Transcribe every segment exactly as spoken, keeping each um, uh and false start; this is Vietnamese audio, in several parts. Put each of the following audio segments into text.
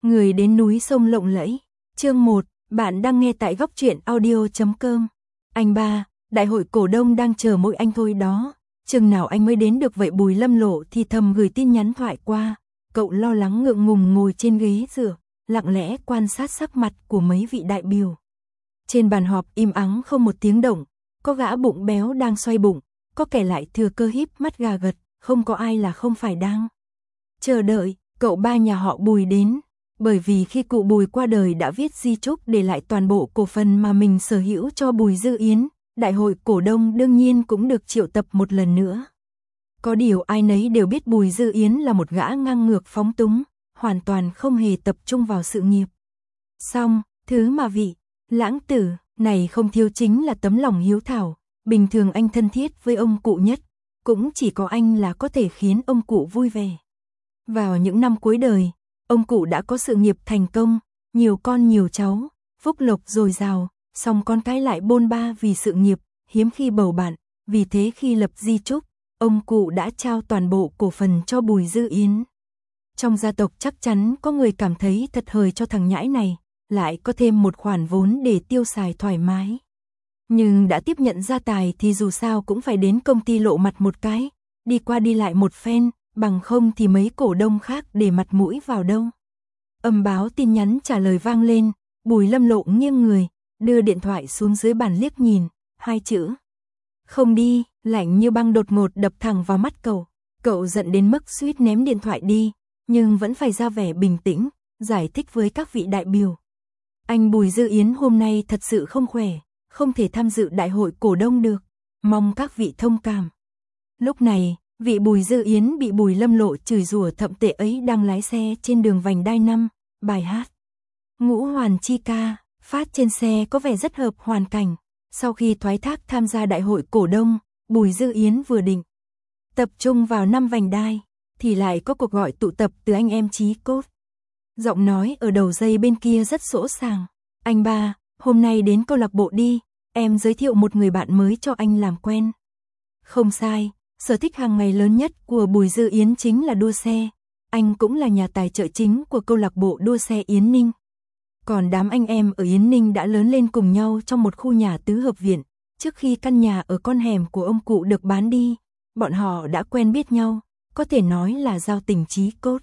Người đến núi sông lộng lẫy. Chương một, bạn đang nghe tại góc truyện audio chấm com. Anh ba, đại hội cổ đông đang chờ mỗi anh thôi đó. Chừng nào anh mới đến được vậy? Bùi Lâm Lộ thì thầm gửi tin nhắn thoại qua. Cậu lo lắng ngượng ngùng ngồi trên ghế dựa, lặng lẽ quan sát sắc mặt của mấy vị đại biểu. Trên bàn họp im ắng không một tiếng động, có gã bụng béo đang xoay bụng, có kẻ lại thừa cơ híp mắt gà gật, không có ai là không phải đang chờ đợi cậu ba nhà họ Bùi đến. Bởi vì khi cụ Bùi qua đời đã viết di chúc để lại toàn bộ cổ phần mà mình sở hữu cho Bùi Dư Yến, đại hội cổ đông đương nhiên cũng được triệu tập một lần nữa. Có điều ai nấy đều biết Bùi Dư Yến là một gã ngang ngược phóng túng, hoàn toàn không hề tập trung vào sự nghiệp. Xong, thứ mà vị lãng tử này không thiếu chính là tấm lòng hiếu thảo. Bình thường anh thân thiết với ông cụ nhất, cũng chỉ có anh là có thể khiến ông cụ vui vẻ. Vào những năm cuối đời, ông cụ đã có sự nghiệp thành công, nhiều con nhiều cháu, phúc lộc dồi dào, song con cái lại bôn ba vì sự nghiệp, hiếm khi bầu bạn. Vì thế khi lập di chúc, ông cụ đã trao toàn bộ cổ phần cho Bùi Dư Yến. Trong gia tộc chắc chắn có người cảm thấy thật hời cho thằng nhãi này, lại có thêm một khoản vốn để tiêu xài thoải mái. Nhưng đã tiếp nhận gia tài thì dù sao cũng phải đến công ty lộ mặt một cái, đi qua đi lại một phen, bằng không thì mấy cổ đông khác để mặt mũi vào đâu. Âm báo tin nhắn trả lời vang lên, Bùi Lâm Lộ nghiêng người, đưa điện thoại xuống dưới bàn liếc nhìn, hai chữ không đi, lạnh như băng đột ngột đập thẳng vào mắt cậu. Cậu giận đến mức suýt ném điện thoại đi, nhưng vẫn phải ra vẻ bình tĩnh, giải thích với các vị đại biểu. Anh Bùi Dư Yến hôm nay thật sự không khỏe, không thể tham dự đại hội cổ đông được, mong các vị thông cảm. Lúc này, vị Bùi Dư Yến bị Bùi Lâm Lộ chửi rủa thậm tệ ấy đang lái xe trên đường vành đai năm, bài hát Ngũ Hoàn Chi Ca phát trên xe có vẻ rất hợp hoàn cảnh. Sau khi thoái thác tham gia đại hội cổ đông, Bùi Dư Yến vừa định tập trung vào năm vành đai, thì lại có cuộc gọi tụ tập từ anh em Chí Cốt. Giọng nói ở đầu dây bên kia rất sỗ sàng. Anh ba, hôm nay đến câu lạc bộ đi, em giới thiệu một người bạn mới cho anh làm quen. Không sai, sở thích hàng ngày lớn nhất của Bùi Dư Yến chính là đua xe. Anh cũng là nhà tài trợ chính của câu lạc bộ đua xe Yến Ninh. Còn đám anh em ở Yến Ninh đã lớn lên cùng nhau trong một khu nhà tứ hợp viện. Trước khi căn nhà ở con hẻm của ông cụ được bán đi, bọn họ đã quen biết nhau, có thể nói là giao tình chí cốt.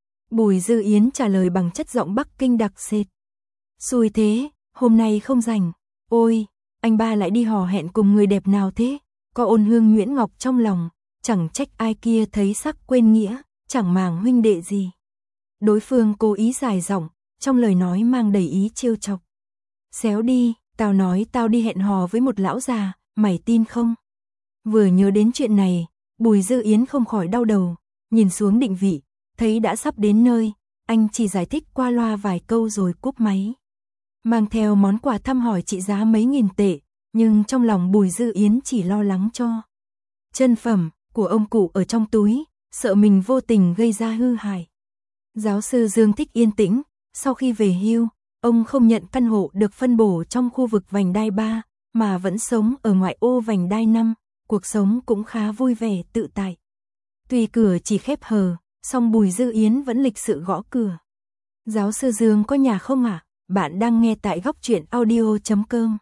Bùi Dư Yến trả lời bằng chất giọng Bắc Kinh đặc sệt. Xui thế, hôm nay không rảnh. Ôi, anh ba lại đi hò hẹn cùng người đẹp nào thế? Có ôn hương nhuyễn ngọc trong lòng, chẳng trách ai kia thấy sắc quên nghĩa, chẳng màng huynh đệ gì. Đối phương cố ý dài giọng, trong lời nói mang đầy ý trêu chọc. Xéo đi, tao nói tao đi hẹn hò với một lão già, mày tin không? Vừa nhớ đến chuyện này, Bùi Dư Yến không khỏi đau đầu, nhìn xuống định vị, thấy đã sắp đến nơi, anh chỉ giải thích qua loa vài câu rồi cúp máy. Mang theo món quà thăm hỏi trị giá mấy nghìn tệ, nhưng trong lòng Bùi Dư Yến chỉ lo lắng cho chân phẩm của ông cụ ở trong túi, sợ mình vô tình gây ra hư hại. Giáo sư Dương thích yên tĩnh, sau khi về hưu, ông không nhận căn hộ được phân bổ trong khu vực vành đai ba, mà vẫn sống ở ngoại ô vành đai năm, cuộc sống cũng khá vui vẻ tự tại. Tuy cửa chỉ khép hờ, song Bùi Dư Yến vẫn lịch sự gõ cửa. Giáo sư Dương có nhà không ạ? À? Bạn đang nghe tại góc truyện audio chấm com.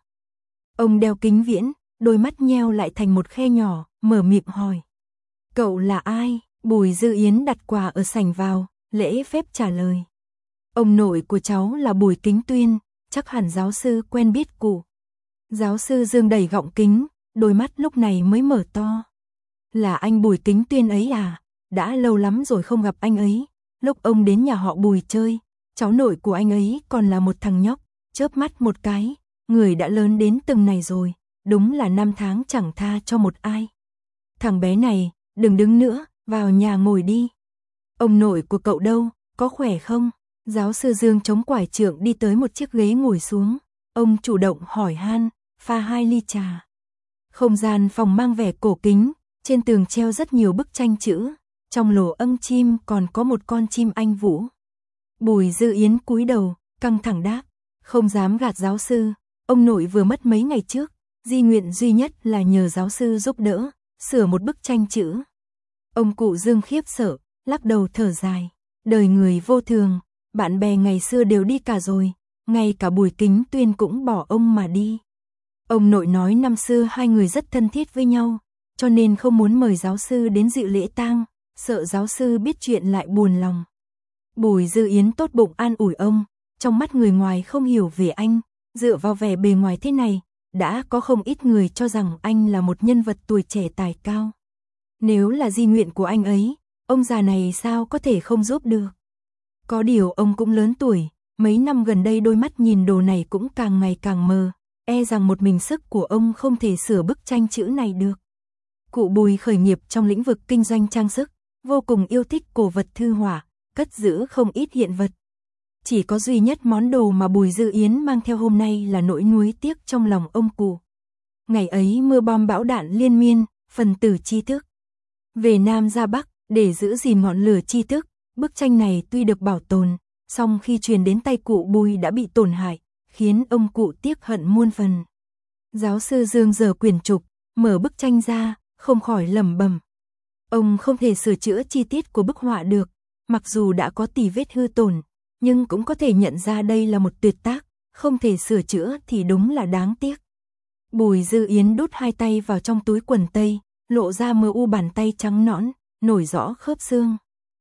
Ông đeo kính viễn, đôi mắt nheo lại thành một khe nhỏ, mở miệng hỏi. Cậu là ai? Bùi Dư Yến đặt quà ở sảnh vào, lễ phép trả lời. Ông nội của cháu là Bùi Kính Tuyên, chắc hẳn giáo sư quen biết cụ. Giáo sư Dương đẩy gọng kính, đôi mắt lúc này mới mở to. Là anh Bùi Kính Tuyên ấy à? Đã lâu lắm rồi không gặp anh ấy. Lúc ông đến nhà họ Bùi chơi, cháu nội của anh ấy còn là một thằng nhóc, chớp mắt một cái, người đã lớn đến từng này rồi, đúng là năm tháng chẳng tha cho một ai. Thằng bé này, đừng đứng nữa, vào nhà ngồi đi. Ông nội của cậu đâu, có khỏe không? Giáo sư Dương chống quải trượng đi tới một chiếc ghế ngồi xuống, ông chủ động hỏi han, pha hai ly trà. Không gian phòng mang vẻ cổ kính, trên tường treo rất nhiều bức tranh chữ, trong lỗ âm chim còn có một con chim anh vũ. Bùi Dư Yến cúi đầu, căng thẳng đáp, không dám gạt giáo sư, ông nội vừa mất mấy ngày trước, di nguyện duy nhất là nhờ giáo sư giúp đỡ, sửa một bức tranh chữ. Ông cụ Dương khiếp sợ, lắc đầu thở dài, đời người vô thường, bạn bè ngày xưa đều đi cả rồi, ngay cả Bùi Kính Tuyên cũng bỏ ông mà đi. Ông nội nói năm xưa hai người rất thân thiết với nhau, cho nên không muốn mời giáo sư đến dự lễ tang, sợ giáo sư biết chuyện lại buồn lòng. Bùi Dư Yến tốt bụng an ủi ông, trong mắt người ngoài không hiểu về anh, dựa vào vẻ bề ngoài thế này, đã có không ít người cho rằng anh là một nhân vật tuổi trẻ tài cao. Nếu là di nguyện của anh ấy, ông già này sao có thể không giúp được. Có điều ông cũng lớn tuổi, mấy năm gần đây đôi mắt nhìn đồ này cũng càng ngày càng mờ, e rằng một mình sức của ông không thể sửa bức tranh chữ này được. Cụ Bùi khởi nghiệp trong lĩnh vực kinh doanh trang sức, vô cùng yêu thích cổ vật thư họa, cất giữ không ít hiện vật. Chỉ có duy nhất món đồ mà Bùi Dư Yến mang theo hôm nay là nỗi nuối tiếc trong lòng ông cụ. Ngày ấy mưa bom bão đạn liên miên, phần tử tri thức về Nam ra Bắc để giữ gìn ngọn lửa tri thức. Bức tranh này tuy được bảo tồn, song khi truyền đến tay cụ Bùi đã bị tổn hại, khiến ông cụ tiếc hận muôn phần. Giáo sư Dương giở quyển trục, mở bức tranh ra, không khỏi lẩm bẩm. Ông không thể sửa chữa chi tiết của bức họa được, mặc dù đã có tỉ vết hư tổn, nhưng cũng có thể nhận ra đây là một tuyệt tác, không thể sửa chữa thì đúng là đáng tiếc. Bùi Dư Yến đút hai tay vào trong túi quần tây, lộ ra mờ u bàn tay trắng nõn, nổi rõ khớp xương.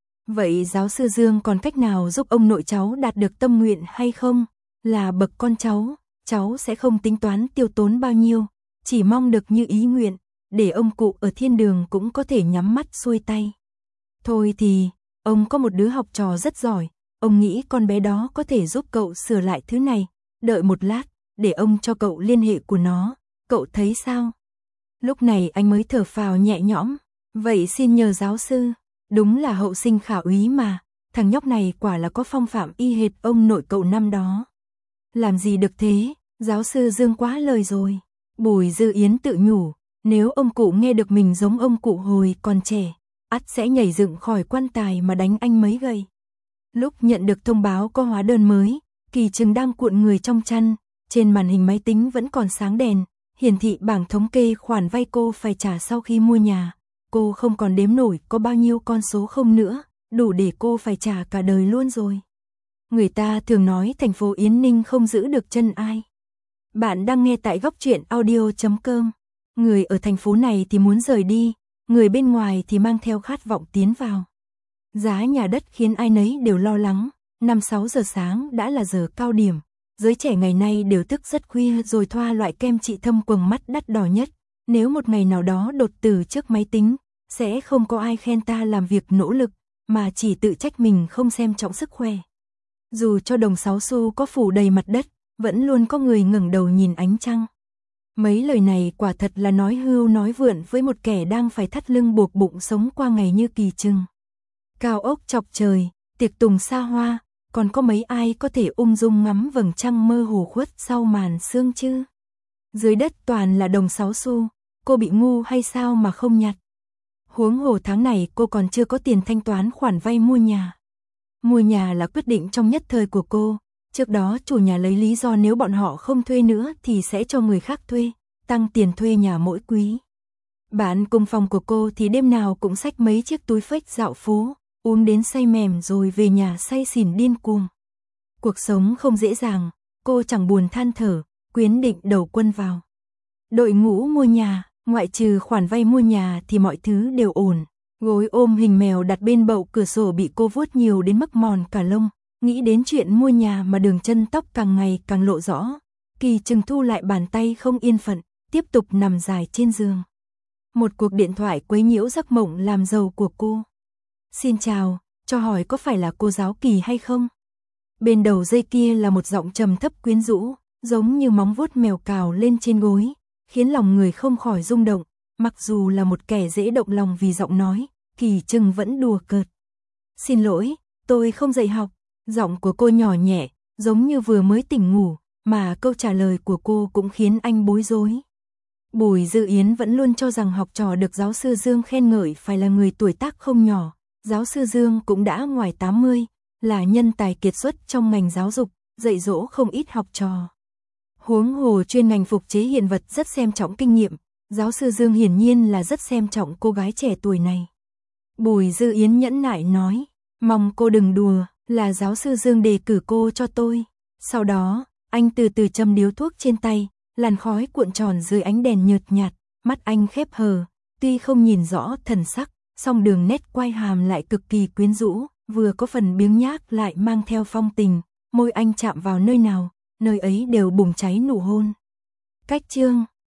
Vậy giáo sư Dương còn cách nào giúp ông nội cháu đạt được tâm nguyện hay không? Là bậc con cháu, cháu sẽ không tính toán tiêu tốn bao nhiêu, chỉ mong được như ý nguyện, để ông cụ ở thiên đường cũng có thể nhắm mắt xuôi tay. Thôi thì, ông có một đứa học trò rất giỏi, ông nghĩ con bé đó có thể giúp cậu sửa lại thứ này, đợi một lát, để ông cho cậu liên hệ của nó, cậu thấy sao? Lúc này anh mới thở phào nhẹ nhõm, vậy xin nhờ giáo sư, đúng là hậu sinh khả úy mà, thằng nhóc này quả là có phong phạm y hệt ông nội cậu năm đó. Làm gì được thế, giáo sư Dương quá lời rồi. Bùi Dư Yến tự nhủ, nếu ông cụ nghe được mình giống ông cụ hồi còn trẻ, ắt sẽ nhảy dựng khỏi quan tài mà đánh anh mấy gậy. Lúc nhận được thông báo có hóa đơn mới, Kỳ Trừng đang cuộn người trong chăn, trên màn hình máy tính vẫn còn sáng đèn, hiển thị bảng thống kê khoản vay cô phải trả sau khi mua nhà. Cô không còn đếm nổi có bao nhiêu con số không nữa, đủ để cô phải trả cả đời luôn rồi. Người ta thường nói thành phố Yến Ninh không giữ được chân ai. Bạn đang nghe tại góc truyện audio chấm com. Người ở thành phố này thì muốn rời đi, người bên ngoài thì mang theo khát vọng tiến vào. Giá nhà đất khiến ai nấy đều lo lắng, năm sáu giờ sáng đã là giờ cao điểm. Giới trẻ ngày nay đều thức rất khuya rồi thoa loại kem trị thâm quầng mắt đắt đỏ nhất. Nếu một ngày nào đó đột tử trước máy tính, sẽ không có ai khen ta làm việc nỗ lực, mà chỉ tự trách mình không xem trọng sức khỏe. Dù cho đồng sáu xu có phủ đầy mặt đất, vẫn luôn có người ngẩng đầu nhìn ánh trăng. Mấy lời này quả thật là nói hưu nói vượn với một kẻ đang phải thắt lưng buộc bụng sống qua ngày như Kỳ Trừng. Cao ốc chọc trời, tiệc tùng xa hoa, còn có mấy ai có thể ung dung ngắm vầng trăng mơ hồ khuất sau màn sương chứ? Dưới đất toàn là đồng sáu xu, cô bị ngu hay sao mà không nhặt? Huống hồ tháng này cô còn chưa có tiền thanh toán khoản vay mua nhà. Mua nhà là quyết định trong nhất thời của cô, trước đó chủ nhà lấy lý do nếu bọn họ không thuê nữa thì sẽ cho người khác thuê, tăng tiền thuê nhà mỗi quý. Bạn cùng phòng của cô thì đêm nào cũng xách mấy chiếc túi phếch dạo phố, uống đến say mềm rồi về nhà say xỉn điên cuồng. Cuộc sống không dễ dàng, cô chẳng buồn than thở, quyết định đầu quân vào. Đội ngũ mua nhà, ngoại trừ khoản vay mua nhà thì mọi thứ đều ổn. Gối ôm hình mèo đặt bên bậu cửa sổ bị cô vuốt nhiều đến mức mòn cả lông, nghĩ đến chuyện mua nhà mà đường chân tóc càng ngày càng lộ rõ. Kỳ Trừng thu lại bàn tay không yên phận, tiếp tục nằm dài trên giường. Một cuộc điện thoại quấy nhiễu giấc mộng làm giàu của cô. Xin chào, cho hỏi có phải là cô giáo Kỳ hay không? Bên đầu dây kia là một giọng trầm thấp quyến rũ, giống như móng vuốt mèo cào lên trên gối, khiến lòng người không khỏi rung động. Mặc dù là một kẻ dễ động lòng vì giọng nói, Kỳ Trừng vẫn đùa cợt. Xin lỗi, tôi không dạy học. Giọng của cô nhỏ nhẹ, giống như vừa mới tỉnh ngủ, mà câu trả lời của cô cũng khiến anh bối rối. Bùi Dư Yến vẫn luôn cho rằng học trò được giáo sư Dương khen ngợi phải là người tuổi tác không nhỏ. Giáo sư Dương cũng đã ngoài tám mươi, là nhân tài kiệt xuất trong ngành giáo dục, dạy dỗ không ít học trò. Huống hồ chuyên ngành phục chế hiện vật rất xem trọng kinh nghiệm, giáo sư Dương hiển nhiên là rất xem trọng cô gái trẻ tuổi này. Bùi Dư Yến nhẫn nại nói, mong cô đừng đùa, Là giáo sư Dương đề cử cô cho tôi. Sau đó, anh từ từ châm điếu thuốc trên tay, làn khói cuộn tròn dưới ánh đèn nhợt nhạt, mắt anh khép hờ, tuy không nhìn rõ thần sắc, song đường nét quai hàm lại cực kỳ quyến rũ, vừa có phần biếng nhác lại mang theo phong tình, môi anh chạm vào nơi nào, nơi ấy đều bùng cháy nụ hôn. Cách chương